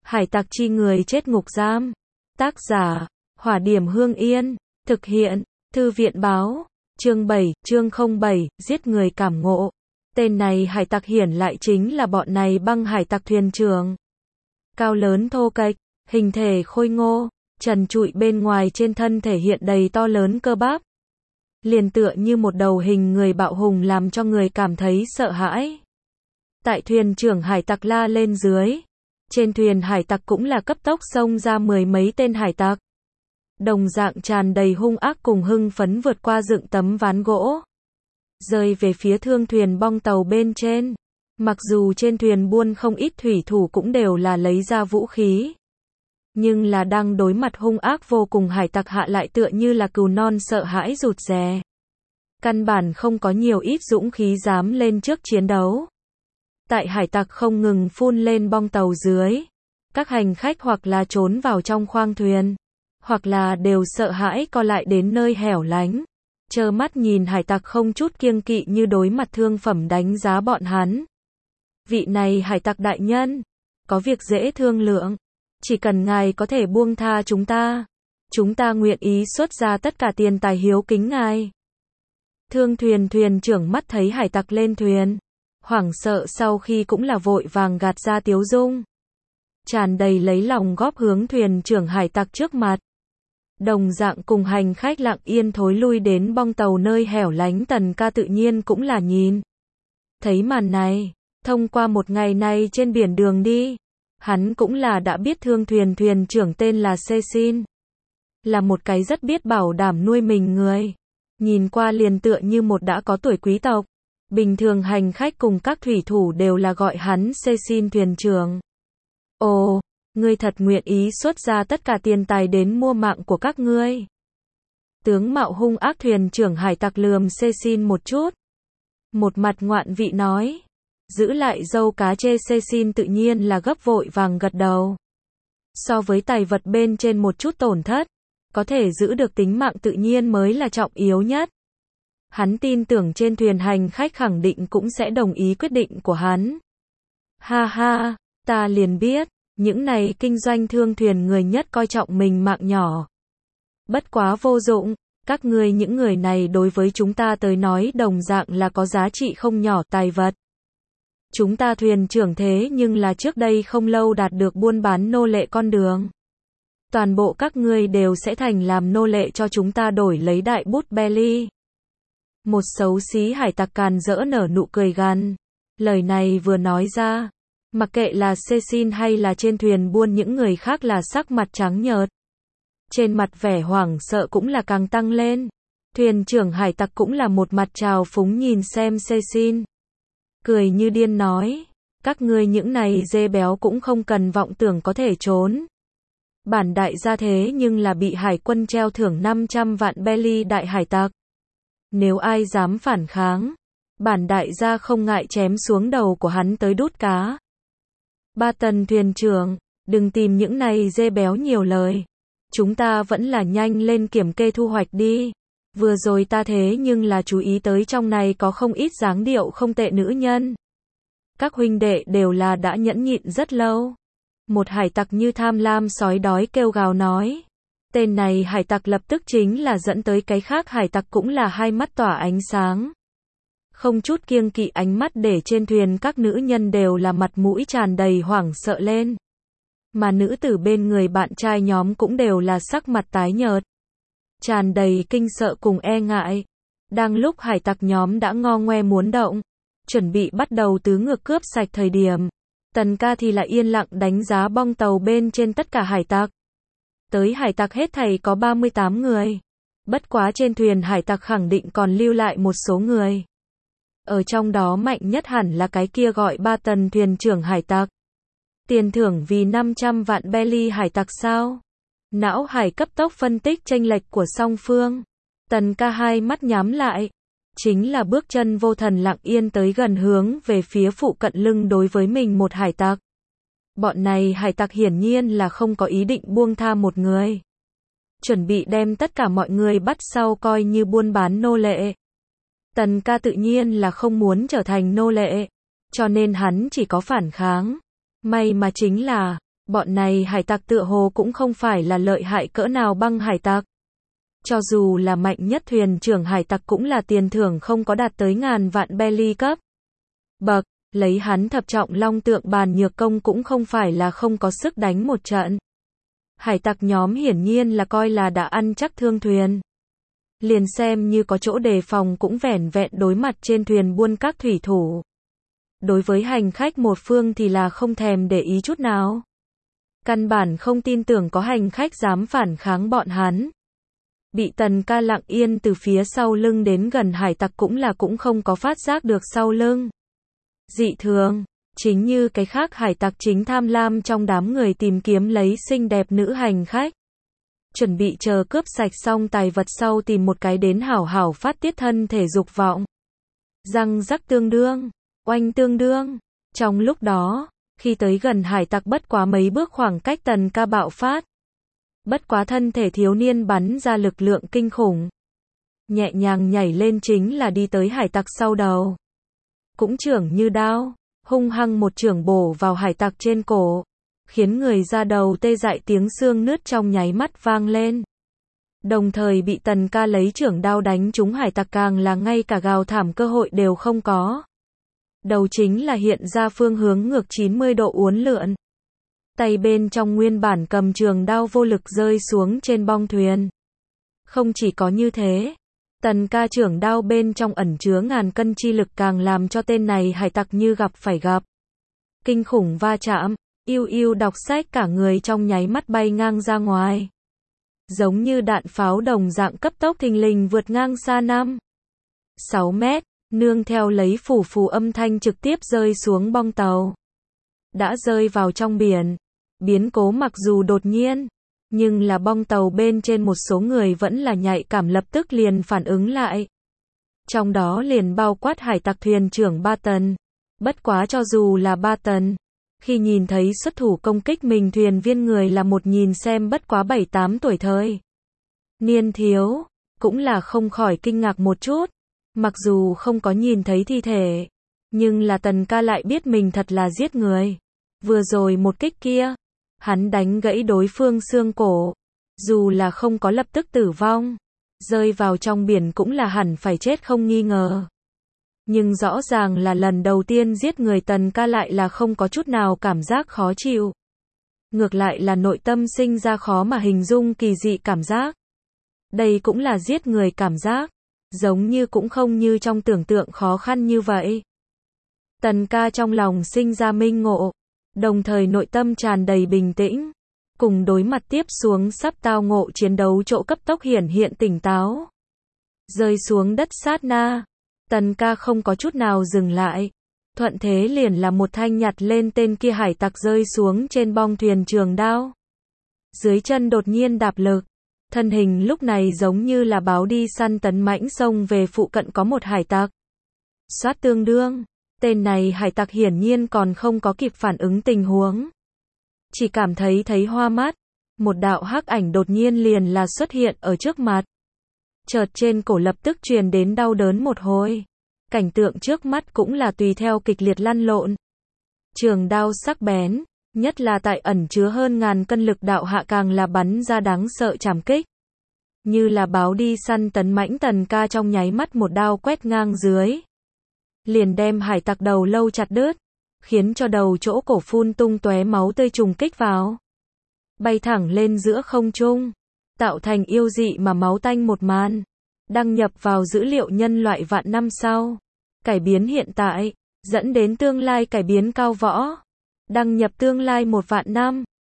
Hải tặc chi người chết ngục giam. Tác giả, Hỏa Điểm Hương Yên. Thực hiện, Thư viện báo. Chương 7, chương 07, giết người cảm ngộ. Tên này hải tặc hiển lại chính là bọn này băng hải tặc thuyền trưởng. Cao lớn thô kệch, hình thể khôi ngô, trần trụi bên ngoài trên thân thể hiện đầy to lớn cơ bắp. Liền tựa như một đầu hình người bạo hùng làm cho người cảm thấy sợ hãi. Tại thuyền trưởng hải tặc la lên dưới. Trên thuyền hải tặc cũng là cấp tốc xông ra mười mấy tên hải tặc. Đồng dạng tràn đầy hung ác cùng hưng phấn vượt qua dựng tấm ván gỗ. Rơi về phía thương thuyền bong tàu bên trên. Mặc dù trên thuyền buôn không ít thủy thủ cũng đều là lấy ra vũ khí. Nhưng là đang đối mặt hung ác vô cùng hải tặc hạ lại tựa như là cừu non sợ hãi rụt rè. Căn bản không có nhiều ít dũng khí dám lên trước chiến đấu. Tại hải tặc không ngừng phun lên bong tàu dưới. Các hành khách hoặc là trốn vào trong khoang thuyền. Hoặc là đều sợ hãi co lại đến nơi hẻo lánh. Trơ mắt nhìn hải tặc không chút kiêng kỵ như đối mặt thương phẩm đánh giá bọn hắn. Vị này hải tặc đại nhân. Có việc dễ thương lượng. Chỉ cần ngài có thể buông tha chúng ta. Chúng ta nguyện ý xuất ra tất cả tiền tài hiếu kính ngài. Thương thuyền thuyền trưởng mắt thấy hải tặc lên thuyền. Hoảng sợ sau khi cũng là vội vàng gạt ra tiếu dung. Tràn đầy lấy lòng góp hướng thuyền trưởng hải tặc trước mặt. Đồng dạng cùng hành khách lặng yên thối lui đến bong tàu nơi hẻo lánh Tần Ca tự nhiên cũng là nhìn. Thấy màn này, thông qua một ngày này trên biển đường đi, hắn cũng là đã biết thương thuyền thuyền trưởng tên là Cecil. Là một cái rất biết bảo đảm nuôi mình người. Nhìn qua liền tựa như một đã có tuổi quý tộc. Bình thường hành khách cùng các thủy thủ đều là gọi hắn Cecil thuyền trưởng. Ồ, ngươi thật nguyện ý xuất ra tất cả tiền tài đến mua mạng của các ngươi. Tướng mạo hung ác thuyền trưởng hải tặc lườm Cecil một chút. Một mặt ngoạn vị nói. Giữ lại dâu cá chê Cecil tự nhiên là gấp vội vàng gật đầu. So với tài vật bên trên một chút tổn thất, có thể giữ được tính mạng tự nhiên mới là trọng yếu nhất. Hắn tin tưởng trên thuyền hành khách khẳng định cũng sẽ đồng ý quyết định của hắn. Ha ha, ta liền biết, những này kinh doanh thương thuyền người nhất coi trọng mình mạng nhỏ. Bất quá vô dụng, các ngươi những người này đối với chúng ta tới nói đồng dạng là có giá trị không nhỏ tài vật. Chúng ta thuyền trưởng thế nhưng là trước đây không lâu đạt được buôn bán nô lệ con đường. Toàn bộ các ngươi đều sẽ thành làm nô lệ cho chúng ta đổi lấy đại bút belly. Một xấu xí hải tặc càn rỡ nở nụ cười gằn. Lời này vừa nói ra, mặc kệ là Cecil hay là trên thuyền buôn những người khác là sắc mặt trắng nhợt. Trên mặt vẻ hoảng sợ cũng là càng tăng lên. Thuyền trưởng hải tặc cũng là một mặt trào phúng nhìn xem Cecil. Cười như điên nói, các ngươi những này dê béo cũng không cần vọng tưởng có thể trốn. Bản đại gia thế nhưng là bị hải quân treo thưởng 500 vạn belly đại hải tặc. Nếu ai dám phản kháng, bản đại gia không ngại chém xuống đầu của hắn tới đút cá. Ba Tần thuyền trưởng, đừng tìm những này dê béo nhiều lời. Chúng ta vẫn là nhanh lên kiểm kê thu hoạch đi. Vừa rồi ta thế nhưng là chú ý tới trong này có không ít dáng điệu không tệ nữ nhân. Các huynh đệ đều là đã nhẫn nhịn rất lâu. Một hải tặc như tham lam sói đói kêu gào nói. Tên này hải tặc lập tức chính là dẫn tới cái khác hải tặc cũng là hai mắt tỏa ánh sáng. Không chút kiêng kỵ ánh mắt để trên thuyền các nữ nhân đều là mặt mũi tràn đầy hoảng sợ lên. Mà nữ tử bên người bạn trai nhóm cũng đều là sắc mặt tái nhợt. Tràn đầy kinh sợ cùng e ngại. Đang lúc hải tặc nhóm đã ngo ngoe muốn động. Chuẩn bị bắt đầu tứ ngược cướp sạch thời điểm. Tần Ca thì là yên lặng đánh giá bong tàu bên trên tất cả hải tặc. Tới hải tặc hết thảy có 38 người. Bất quá trên thuyền hải tặc khẳng định còn lưu lại một số người. Ở trong đó mạnh nhất hẳn là cái kia gọi Ba Tần thuyền trưởng hải tặc. Tiền thưởng vì 500 vạn belly hải tặc sao? Não hải cấp tốc phân tích chênh lệch của song phương. Tần Ca hai mắt nhắm lại. Chính là bước chân vô thần lặng yên tới gần hướng về phía phụ cận lưng đối với mình một hải tặc. Bọn này hải tặc hiển nhiên là không có ý định buông tha một người. Chuẩn bị đem tất cả mọi người bắt sau coi như buôn bán nô lệ. Tần Ca tự nhiên là không muốn trở thành nô lệ. Cho nên hắn chỉ có phản kháng. May mà chính là, Bọn này hải tặc tựa hồ cũng không phải là lợi hại cỡ nào băng hải tặc. Cho dù là mạnh nhất thuyền trưởng hải tặc cũng là tiền thưởng không có đạt tới ngàn vạn belly cấp bậc, lấy hắn thập trọng long tượng bàn nhược công cũng không phải là không có sức đánh một trận. Hải tặc nhóm hiển nhiên là coi là đã ăn chắc thương thuyền. Liền xem như có chỗ đề phòng cũng vẻn vẹn đối mặt trên thuyền buôn các thủy thủ. Đối với hành khách một phương thì là không thèm để ý chút nào. Căn bản không tin tưởng có hành khách dám phản kháng bọn hắn. Bị Tần Ca lặng yên từ phía sau lưng đến gần hải tặc cũng không có phát giác được sau lưng dị thường, chính như cái khác hải tặc chính tham lam trong đám người tìm kiếm lấy xinh đẹp nữ hành khách. Chuẩn bị chờ cướp sạch xong tài vật sau tìm một cái đến hảo hảo phát tiết thân thể dục vọng. Răng rắc tương đương, oanh tương đương. Trong lúc đó, khi tới gần hải tặc bất quá mấy bước khoảng cách Tần Ca bạo phát. Bất quá thân thể thiếu niên bắn ra lực lượng kinh khủng. Nhẹ nhàng nhảy lên chính là đi tới hải tặc sau đầu. Cũng chưởng như đao, hung hăng một chưởng bổ vào hải tặc trên cổ. Khiến người ra đầu tê dại tiếng xương nứt trong nháy mắt vang lên. Đồng thời bị Tần Ca lấy chưởng đao đánh trúng hải tặc càng là ngay cả gào thảm cơ hội đều không có. Đầu chính là hiện ra phương hướng ngược 90 độ uốn lượn. Tay bên trong nguyên bản cầm trường đao vô lực rơi xuống trên bong thuyền. Không chỉ có như thế, Tần Ca chưởng đao bên trong ẩn chứa ngàn cân chi lực càng làm cho tên này hải tặc như gặp phải gặp kinh khủng va chạm, yêu đọc sách cả người trong nháy mắt bay ngang ra ngoài. Giống như đạn pháo đồng dạng cấp tốc thình lình vượt ngang xa 5-6 mét, nương theo lấy phù phù âm thanh trực tiếp rơi xuống bong tàu. Đã rơi vào trong biển. Biến cố mặc dù đột nhiên, nhưng là bong tàu bên trên một số người vẫn là nhạy cảm lập tức liền phản ứng lại. Trong đó liền bao quát hải tặc thuyền trưởng Ba Tần. Bất quá cho dù là Ba Tần, khi nhìn thấy xuất thủ công kích mình thuyền viên người là một nhìn xem bất quá 7-8 tuổi thời niên thiếu, cũng là không khỏi kinh ngạc một chút. Mặc dù không có nhìn thấy thi thể, nhưng là Tần Ca lại biết mình thật là giết người. Vừa rồi một kích kia, hắn đánh gãy đối phương xương cổ, dù là không có lập tức tử vong, rơi vào trong biển cũng là hẳn phải chết không nghi ngờ. Nhưng rõ ràng là lần đầu tiên giết người Tần Ca lại là không có chút nào cảm giác khó chịu. Ngược lại là nội tâm sinh ra khó mà hình dung kỳ dị cảm giác. Đây cũng là giết người cảm giác, giống như cũng không như trong tưởng tượng khó khăn như vậy. Tần Ca trong lòng sinh ra minh ngộ, đồng thời nội tâm tràn đầy bình tĩnh, cùng đối mặt tiếp xuống sắp tao ngộ chiến đấu chỗ cấp tốc hiển hiện tỉnh táo. Rơi xuống đất sát na, Tần Ca không có chút nào dừng lại, thuận thế liền là một thanh nhặt lên tên kia hải tặc rơi xuống trên bong thuyền trường đao. Dưới chân đột nhiên đạp lực, thân hình lúc này giống như là báo đi săn tấn mãnh xông về phụ cận có một hải tặc. Xoát tương đương, tên này hải tặc hiển nhiên còn không có kịp phản ứng tình huống. Chỉ cảm thấy hoa mắt, một đạo hắc ảnh đột nhiên liền là xuất hiện ở trước mặt. Chợt trên cổ lập tức truyền đến đau đớn một hồi. Cảnh tượng trước mắt cũng là tùy theo kịch liệt lăn lộn. Trường đao sắc bén, nhất là tại ẩn chứa hơn ngàn cân lực đạo hạ càng là bắn ra đáng sợ trảm kích. Như là báo đi săn tấn mãnh Tần Ca trong nháy mắt một đao quét ngang dưới. Liền đem hải tặc đầu lâu chặt đứt, khiến cho đầu chỗ cổ phun tung tóe máu tươi trùng kích vào. Bay thẳng lên giữa không trung, tạo thành yêu dị mà máu tanh một màn. Đăng nhập vào dữ liệu nhân loại vạn năm sau. Cải biến hiện tại, dẫn đến tương lai cải biến cao võ. Đăng nhập tương lai 1 vạn năm.